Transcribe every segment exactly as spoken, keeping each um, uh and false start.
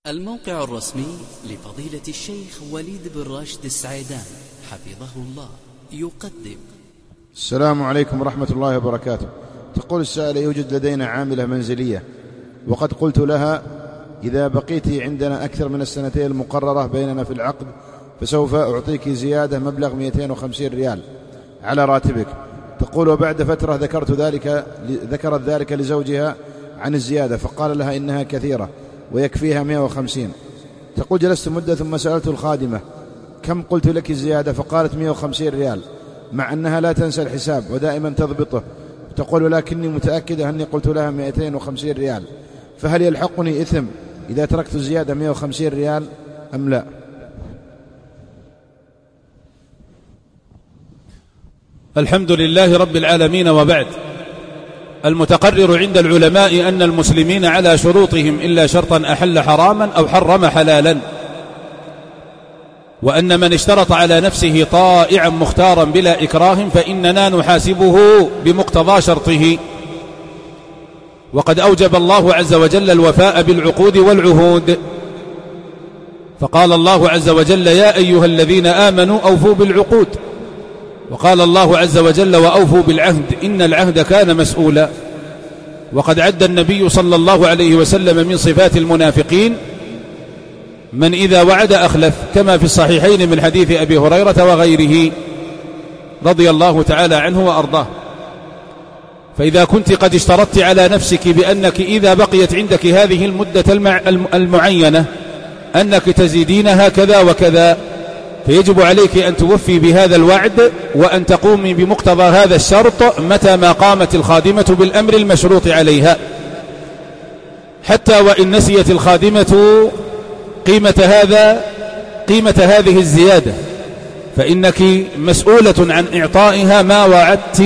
الموقع الرسمي لفضيلة الشيخ وليد بن راشد السعيدان حفظه الله يقدم. السلام عليكم ورحمة الله وبركاته. تقول السائلة: يوجد لدينا عاملة منزلية وقد قلت لها إذا بقيت عندنا أكثر من السنتين المقررة بيننا في العقد فسوف أعطيك زيادة مبلغ مئتين وخمسين ريال على راتبك. تقول: وبعد فترة ذكرت ذلك ذكرت ذلك لزوجها عن الزيادة فقال لها إنها كثيرة ويكفيها مئة وخمسين. تقول: جلست مدة ثم سألت الخادمة كم قلت لك الزيادة فقالت مئة وخمسين ريال، مع أنها لا تنسى الحساب ودائما تضبطه. تقول: ولكني متأكدة أني قلت لها مئتين وخمسين ريال، فهل يلحقني إثم إذا تركت الزيادة مئة وخمسين ريال أم لا؟ الحمد لله رب العالمين، وبعد. المتقرر عند العلماء أن المسلمين على شروطهم إلا شرطا أحل حراما أو حرم حلالا، وأن من اشترط على نفسه طائعا مختارا بلا إكراه فإننا نحاسبه بمقتضى شرطه. وقد أوجب الله عز وجل الوفاء بالعقود والعهود، فقال الله عز وجل: يا أيها الذين آمنوا أوفوا بالعقود. وقال الله عز وجل: وأوفوا بالعهد إن العهد كان مسؤولا. وقد عد النبي صلى الله عليه وسلم من صفات المنافقين من إذا وعد أخلف، كما في الصحيحين من حديث أبي هريرة وغيره رضي الله تعالى عنه وأرضاه. فإذا كنت قد اشترطت على نفسك بأنك إذا بقيت عندك هذه المدة المعينة أنك تزيدين هكذا وكذا، فيجب عليك أن توفي بهذا الوعد وأن تقومي بمقتضى هذا الشرط متى ما قامت الخادمة بالأمر المشروط عليها، حتى وإن نسيت الخادمة قيمة هذا قيمة هذه الزيادة، فإنك مسؤولة عن إعطائها ما وعدت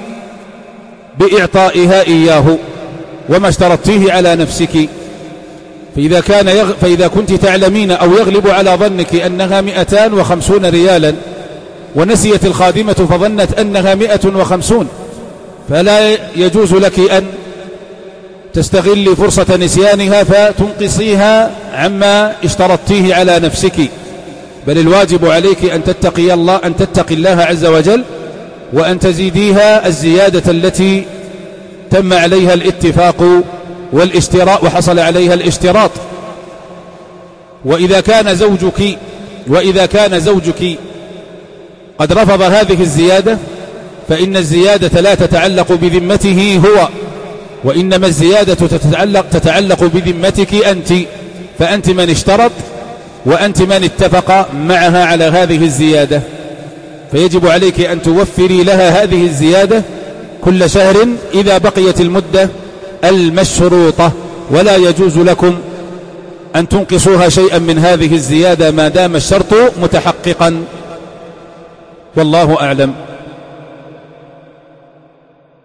بإعطائها إياه وما اشترطتيه على نفسك. فإذا, كان يغ... فإذا كنت تعلمين أو يغلب على ظنك أنها مئتان وخمسون ريالا ونسيت الخادمة فظنت أنها مئة وخمسون، فلا يجوز لك أن تستغلي فرصة نسيانها فتنقصيها عما اشترطتيه على نفسك، بل الواجب عليك أن تتقي الله أن تتقي الله عز وجل وأن تزيديها الزيادة التي تم عليها الاتفاق والاشتراط وحصل عليها الاشتراط. وإذا كان زوجك وإذا كان زوجك قد رفض هذه الزيادة فإن الزيادة لا تتعلق بذمته هو، وإنما الزيادة تتعلق, تتعلق بذمتك أنت، فأنت من اشترط وأنت من اتفق معها على هذه الزيادة، فيجب عليك أن توفري لها هذه الزيادة كل شهر إذا بقيت المدة المشروطة، ولا يجوز لكم أن تنقصوها شيئا من هذه الزيادة ما دام الشرط متحققا، والله أعلم.